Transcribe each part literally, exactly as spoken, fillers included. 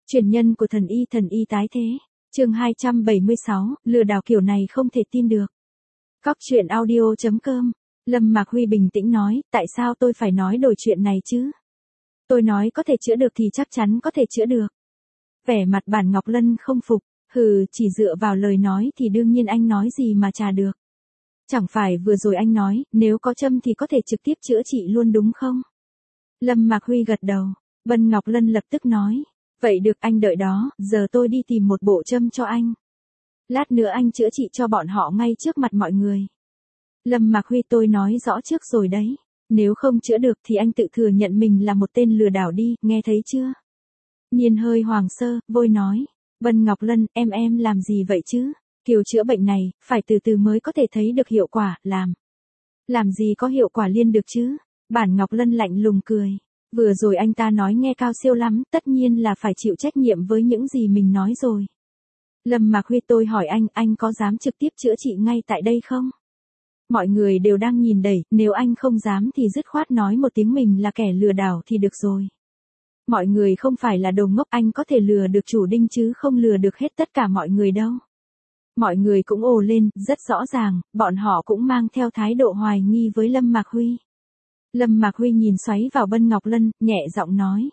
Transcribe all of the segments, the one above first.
Truyền nhân của thần y thần y tái thế. Chương hai trăm bảy mươi sáu, lừa đảo kiểu này không thể tin được. Cóc truyện audio chấm com. Lâm Mạc Huy bình tĩnh nói, tại sao tôi phải nói đổi chuyện này chứ? Tôi nói có thể chữa được thì chắc chắn có thể chữa được. Vẻ mặt Bản Ngọc Lân không phục, hừ, chỉ dựa vào lời nói thì đương nhiên anh nói gì mà chả được. Chẳng phải vừa rồi anh nói, nếu có châm thì có thể trực tiếp chữa trị luôn đúng không? Lâm Mạc Huy gật đầu, Vân Ngọc Lân lập tức nói, vậy được anh đợi đó, giờ tôi đi tìm một bộ châm cho anh. Lát nữa anh chữa trị cho bọn họ ngay trước mặt mọi người. Lâm Mạc Huy tôi nói rõ trước rồi đấy, nếu không chữa được thì anh tự thừa nhận mình là một tên lừa đảo đi, nghe thấy chưa? Nhiên hơi hoàng sơ, vội nói, Vân Ngọc Lân, em em làm gì vậy chứ? Kiểu chữa bệnh này, phải từ từ mới có thể thấy được hiệu quả, làm. Làm gì có hiệu quả liền được chứ? Bản Ngọc Lân lạnh lùng cười. Vừa rồi anh ta nói nghe cao siêu lắm, tất nhiên là phải chịu trách nhiệm với những gì mình nói rồi. Lâm Mạc Huy tôi hỏi anh, anh có dám trực tiếp chữa trị ngay tại đây không? Mọi người đều đang nhìn đẩy, nếu anh không dám thì dứt khoát nói một tiếng mình là kẻ lừa đảo thì được rồi. Mọi người không phải là đồ ngốc, anh có thể lừa được chủ Đinh chứ không lừa được hết tất cả mọi người đâu. Mọi người cũng ồ lên, rất rõ ràng, bọn họ cũng mang theo thái độ hoài nghi với Lâm Mạc Huy. Lâm Mạc Huy nhìn xoáy vào Vân Ngọc Lân, nhẹ giọng nói.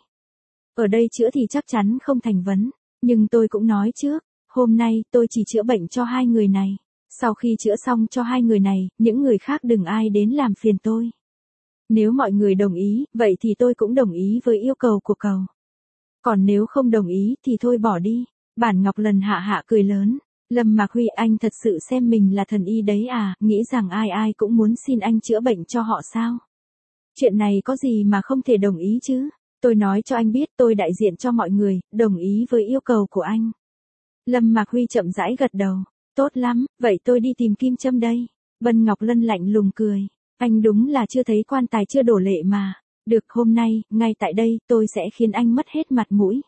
Ở đây chữa thì chắc chắn không thành vấn, nhưng tôi cũng nói trước, hôm nay tôi chỉ chữa bệnh cho hai người này. Sau khi chữa xong cho hai người này, những người khác đừng ai đến làm phiền tôi. Nếu mọi người đồng ý, vậy thì tôi cũng đồng ý với yêu cầu của cậu. Còn nếu không đồng ý thì thôi bỏ đi. Bản Ngọc Lân hạ hạ cười lớn. Lâm Mạc Huy anh thật sự xem mình là thần y đấy à, nghĩ rằng ai ai cũng muốn xin anh chữa bệnh cho họ sao? Chuyện này có gì mà không thể đồng ý chứ? Tôi nói cho anh biết tôi đại diện cho mọi người, đồng ý với yêu cầu của anh. Lâm Mạc Huy chậm rãi gật đầu. Tốt lắm, vậy tôi đi tìm kim châm đây. Vân Ngọc Lân lạnh lùng cười. Anh đúng là chưa thấy quan tài chưa đổ lệ mà. Được hôm nay, ngay tại đây, tôi sẽ khiến anh mất hết mặt mũi.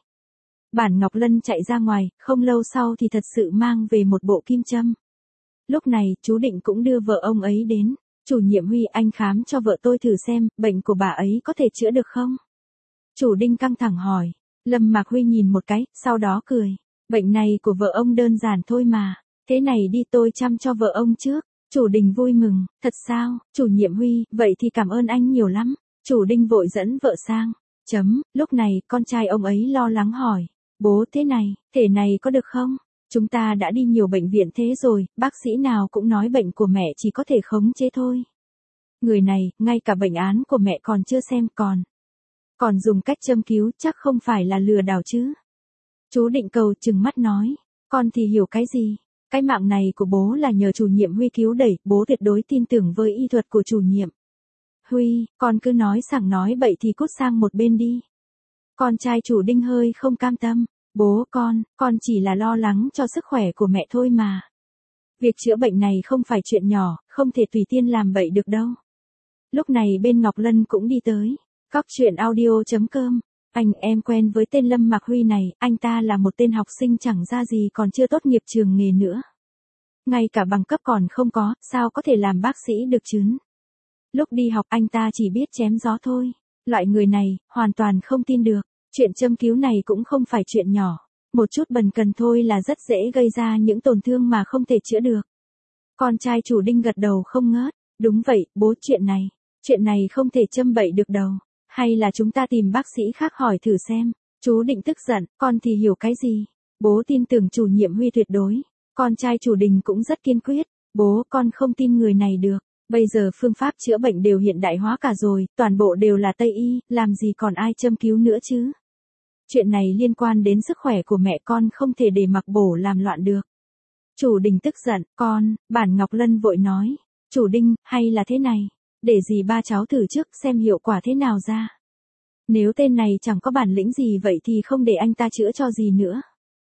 Bản Ngọc Lân chạy ra ngoài, không lâu sau thì thật sự mang về một bộ kim châm. Lúc này, chú Định cũng đưa vợ ông ấy đến. Chủ nhiệm Huy anh khám cho vợ tôi thử xem, bệnh của bà ấy có thể chữa được không? Chủ Đinh căng thẳng hỏi. Lâm Mạc Huy nhìn một cái, sau đó cười. Bệnh này của vợ ông đơn giản thôi mà. Thế này đi tôi chăm cho vợ ông trước. Chủ Đình vui mừng, thật sao, chủ nhiệm Huy, vậy thì cảm ơn anh nhiều lắm. Chủ Đinh vội dẫn vợ sang. Chấm, lúc này, con trai ông ấy lo lắng hỏi. Bố thế này, thể này có được không? Chúng ta đã đi nhiều bệnh viện thế rồi, bác sĩ nào cũng nói bệnh của mẹ chỉ có thể khống chế thôi. Người này, ngay cả bệnh án của mẹ còn chưa xem còn. Còn dùng cách châm cứu chắc không phải là lừa đảo chứ. Chú Định cầu trừng mắt nói, con thì hiểu cái gì? Cái mạng này của bố là nhờ chủ nhiệm Huy cứu đẩy, bố tuyệt đối tin tưởng với y thuật của chủ nhiệm. Huy, con cứ nói sảng nói bậy thì cút sang một bên đi. Con trai chủ Đinh hơi không cam tâm, bố con, con chỉ là lo lắng cho sức khỏe của mẹ thôi mà. Việc chữa bệnh này không phải chuyện nhỏ, không thể tùy tiện làm bậy được đâu. Lúc này bên Ngọc Lân cũng đi tới, cóc truyện audio chấm com. Anh em quen với tên Lâm Mạc Huy này, anh ta là một tên học sinh chẳng ra gì còn chưa tốt nghiệp trường nghề nữa. Ngay cả bằng cấp còn không có, sao có thể làm bác sĩ được chứ? Lúc đi học anh ta chỉ biết chém gió thôi. Loại người này, hoàn toàn không tin được. Chuyện châm cứu này cũng không phải chuyện nhỏ. Một chút bần cần thôi là rất dễ gây ra những tổn thương mà không thể chữa được. Con trai chủ Đinh gật đầu không ngớt. Đúng vậy, bố chuyện này. Chuyện này không thể châm bậy được đâu. Hay là chúng ta tìm bác sĩ khác hỏi thử xem. Chú Định tức giận, con thì hiểu cái gì? Bố tin tưởng chủ nhiệm Huy tuyệt đối. Con trai chủ Đình cũng rất kiên quyết. Bố con không tin người này được. Bây giờ phương pháp chữa bệnh đều hiện đại hóa cả rồi, toàn bộ đều là Tây Y, làm gì còn ai châm cứu nữa chứ? Chuyện này liên quan đến sức khỏe của mẹ con không thể để mặc bổ làm loạn được. Chủ Đình tức giận, con, Bản Ngọc Lân vội nói. Chủ Đinh, hay là thế này? Để dì ba cháu thử trước xem hiệu quả thế nào ra. Nếu tên này chẳng có bản lĩnh gì vậy thì không để anh ta chữa cho dì nữa.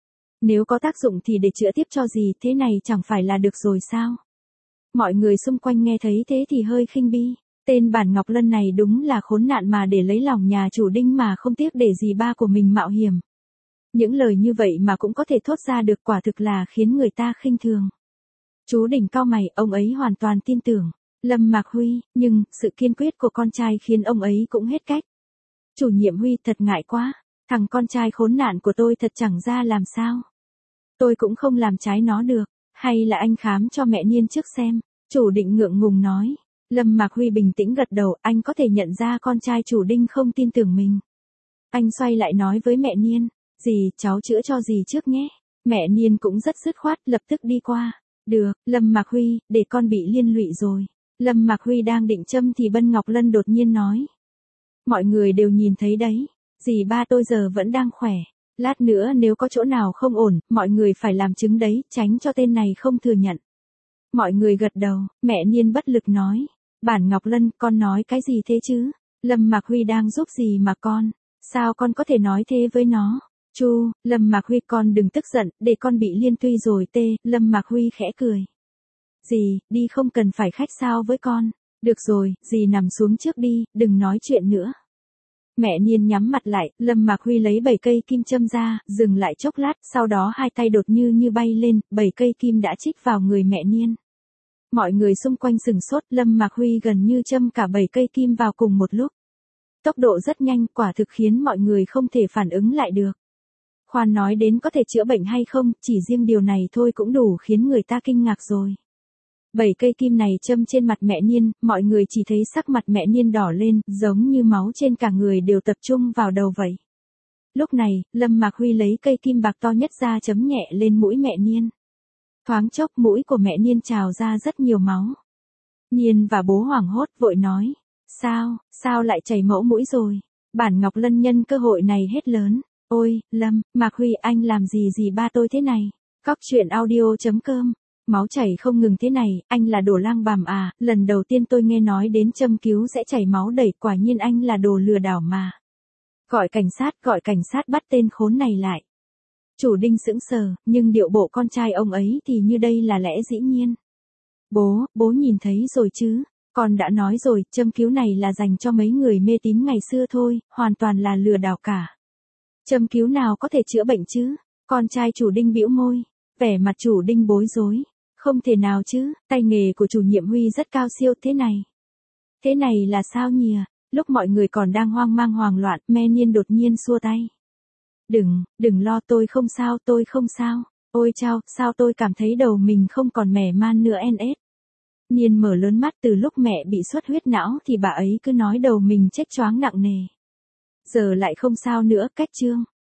Nếu có tác dụng thì để chữa tiếp cho dì, thế này chẳng phải là được rồi sao? Mọi người xung quanh nghe thấy thế thì hơi khinh bi. Tên Bản Ngọc Lân này đúng là khốn nạn mà để lấy lòng nhà chủ Đinh mà không tiếc để dì ba của mình mạo hiểm. Những lời như vậy mà cũng có thể thốt ra được quả thực là khiến người ta khinh thường. Chú Đình cau mày, ông ấy hoàn toàn tin tưởng Lâm Mạc Huy, nhưng sự kiên quyết của con trai khiến ông ấy cũng hết cách. Chủ nhiệm Huy thật ngại quá. Thằng con trai khốn nạn của tôi thật chẳng ra làm sao. Tôi cũng không làm trái nó được, hay là anh khám cho mẹ Niên trước xem, chủ định ngượng ngùng nói. Lâm Mạc Huy bình tĩnh gật đầu, anh có thể nhận ra con trai chủ Đinh không tin tưởng mình. Anh xoay lại nói với mẹ Niên, dì, cháu chữa cho dì trước nhé. Mẹ Niên cũng rất dứt khoát, lập tức đi qua. Được, Lâm Mạc Huy, để con bị liên lụy rồi. Lâm Mạc Huy đang định châm thì Bân Ngọc Lân đột nhiên nói. Mọi người đều nhìn thấy đấy, dì ba tôi giờ vẫn đang khỏe. Lát nữa nếu có chỗ nào không ổn, mọi người phải làm chứng đấy, tránh cho tên này không thừa nhận. Mọi người gật đầu, mẹ Niên bất lực nói. Bản Ngọc Lân, con nói cái gì thế chứ? Lâm Mạc Huy đang giúp gì mà con? Sao con có thể nói thế với nó? Chu, Lâm Mạc Huy con đừng tức giận, để con bị liên tuy rồi tê, Lâm Mạc Huy khẽ cười. Dì, đi không cần phải khách sáo với con. Được rồi, dì nằm xuống trước đi, đừng nói chuyện nữa. Mẹ Niên nhắm mặt lại, Lâm Mạc Huy lấy bảy cây kim châm ra, dừng lại chốc lát, sau đó hai tay đột như như bay lên, bảy cây kim đã chích vào người mẹ Niên. Mọi người xung quanh sửng sốt, Lâm Mạc Huy gần như châm cả bảy cây kim vào cùng một lúc. Tốc độ rất nhanh, quả thực khiến mọi người không thể phản ứng lại được. Khoan nói đến có thể chữa bệnh hay không, chỉ riêng điều này thôi cũng đủ khiến người ta kinh ngạc rồi. Bảy cây kim này châm trên mặt mẹ Niên, mọi người chỉ thấy sắc mặt mẹ Niên đỏ lên, giống như máu trên cả người đều tập trung vào đầu vậy. Lúc này, Lâm Mạc Huy lấy cây kim bạc to nhất ra chấm nhẹ lên mũi mẹ Niên. Thoáng chốc mũi của mẹ Niên trào ra rất nhiều máu. Niên và bố hoảng hốt vội nói. Sao, sao lại chảy mẫu mũi rồi? Bản Ngọc Lân nhân cơ hội này hết lớn. Ôi, Lâm, Mạc Huy anh làm gì gì ba tôi thế này? Cóc truyện audio chấm com. Máu chảy không ngừng thế này, anh là đồ lang bàm à, lần đầu tiên tôi nghe nói đến châm cứu sẽ chảy máu đẩy, quả nhiên anh là đồ lừa đảo mà. Gọi cảnh sát, gọi cảnh sát bắt tên khốn này lại. Chủ Đinh sững sờ, nhưng điệu bộ con trai ông ấy thì như đây là lẽ dĩ nhiên. Bố, bố nhìn thấy rồi chứ, con đã nói rồi, châm cứu này là dành cho mấy người mê tín ngày xưa thôi, hoàn toàn là lừa đảo cả. Châm cứu nào có thể chữa bệnh chứ? Con trai chủ Đinh bĩu môi, vẻ mặt chủ Đinh bối rối. Không thể nào chứ, tay nghề của chủ nhiệm Huy rất cao siêu thế này. Thế này là sao nhỉ? Lúc mọi người còn đang hoang mang hoảng loạn, mẹ Niên đột nhiên xua tay. Đừng, đừng lo, tôi không sao, tôi không sao. Ôi chao, sao tôi cảm thấy đầu mình không còn mẻ man nữa en ết. Niên mở lớn mắt, từ lúc mẹ bị xuất huyết não thì bà ấy cứ nói đầu mình chết choáng nặng nề. Giờ lại không sao nữa, cách chương.